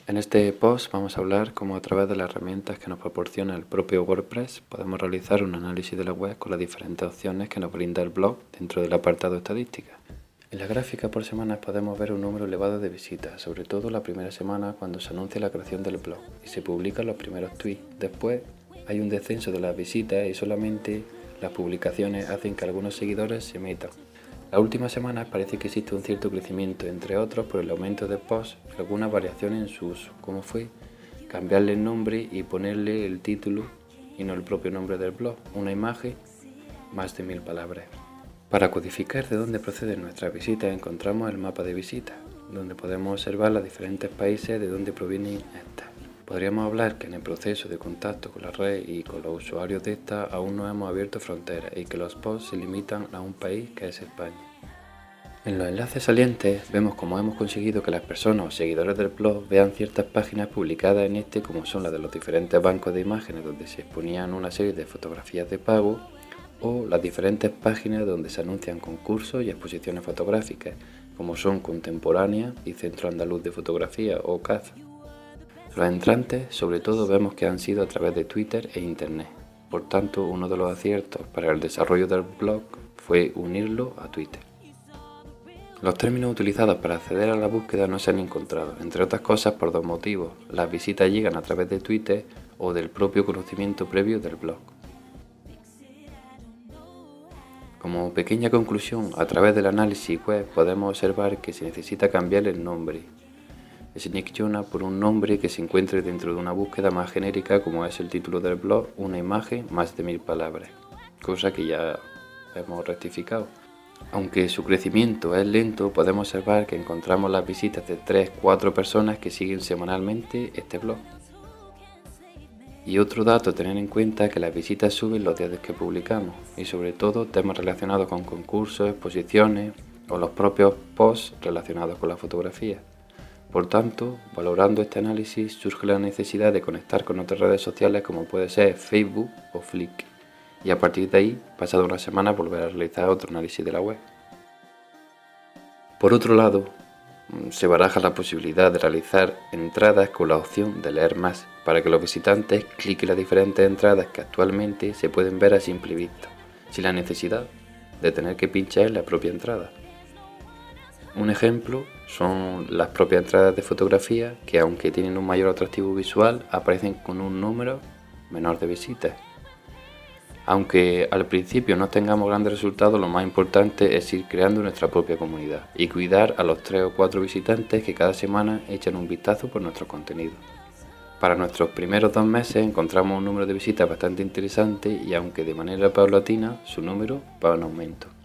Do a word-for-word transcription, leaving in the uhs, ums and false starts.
En este post vamos a hablar cómo a través de las herramientas que nos proporciona el propio WordPress podemos realizar un análisis de la web con las diferentes opciones que nos brinda el blog dentro del apartado estadística. En la gráfica por semanas podemos ver un número elevado de visitas, sobre todo la primera semana cuando se anuncia la creación del blog y se publican los primeros tweets. Después hay un descenso de las visitas y solamente las publicaciones hacen que algunos seguidores se metan. Las últimas semanas parece que existe un cierto crecimiento, entre otros por el aumento de posts y algunas variaciones en su uso, como fue cambiarle el nombre y ponerle el título y no el propio nombre del blog, una imagen, más de mil palabras. Para codificar de dónde proceden nuestras visitas encontramos el mapa de visitas, donde podemos observar los diferentes países de donde provienen estas. Podríamos hablar que en el proceso de contacto con la red y con los usuarios de esta aún no hemos abierto fronteras y que los posts se limitan a un país que es España. En los enlaces salientes vemos cómo hemos conseguido que las personas o seguidores del blog vean ciertas páginas publicadas en este, como son las de los diferentes bancos de imágenes donde se exponían una serie de fotografías de pago, o las diferentes páginas donde se anuncian concursos y exposiciones fotográficas, como son Contemporánea y Centro Andaluz de Fotografía o C A Z. Los entrantes, sobre todo, vemos que han sido a través de Twitter e Internet. Por tanto, uno de los aciertos para el desarrollo del blog fue unirlo a Twitter. Los términos utilizados para acceder a la búsqueda no se han encontrado, entre otras cosas por dos motivos. Las visitas llegan a través de Twitter o del propio conocimiento previo del blog. Como pequeña conclusión, a través del análisis web podemos observar que se necesita cambiar el nombre Sneak Journal por un nombre que se encuentre dentro de una búsqueda más genérica, como es el título del blog, una imagen, más de mil palabras, cosa que ya hemos rectificado. Aunque su crecimiento es lento, podemos observar que encontramos las visitas de tres a cuatro personas que siguen semanalmente este blog. Y otro dato a tener en cuenta es que las visitas suben los días que publicamos y sobre todo temas relacionados con concursos, exposiciones o los propios posts relacionados con la fotografía. Por tanto, valorando este análisis surge la necesidad de conectar con otras redes sociales como puede ser Facebook o Flickr y a partir de ahí, pasada una semana, volver a realizar otro análisis de la web. Por otro lado, se baraja la posibilidad de realizar entradas con la opción de leer más, para que los visitantes cliquen las diferentes entradas que actualmente se pueden ver a simple vista, sin la necesidad de tener que pinchar en la propia entrada. Un ejemplo son las propias entradas de fotografía que, aunque tienen un mayor atractivo visual, aparecen con un número menor de visitas. Aunque al principio no tengamos grandes resultados, lo más importante es ir creando nuestra propia comunidad y cuidar a los tres o cuatro visitantes que cada semana echan un vistazo por nuestro contenido. Para nuestros primeros dos meses encontramos un número de visitas bastante interesante y aunque de manera paulatina, su número va en aumento.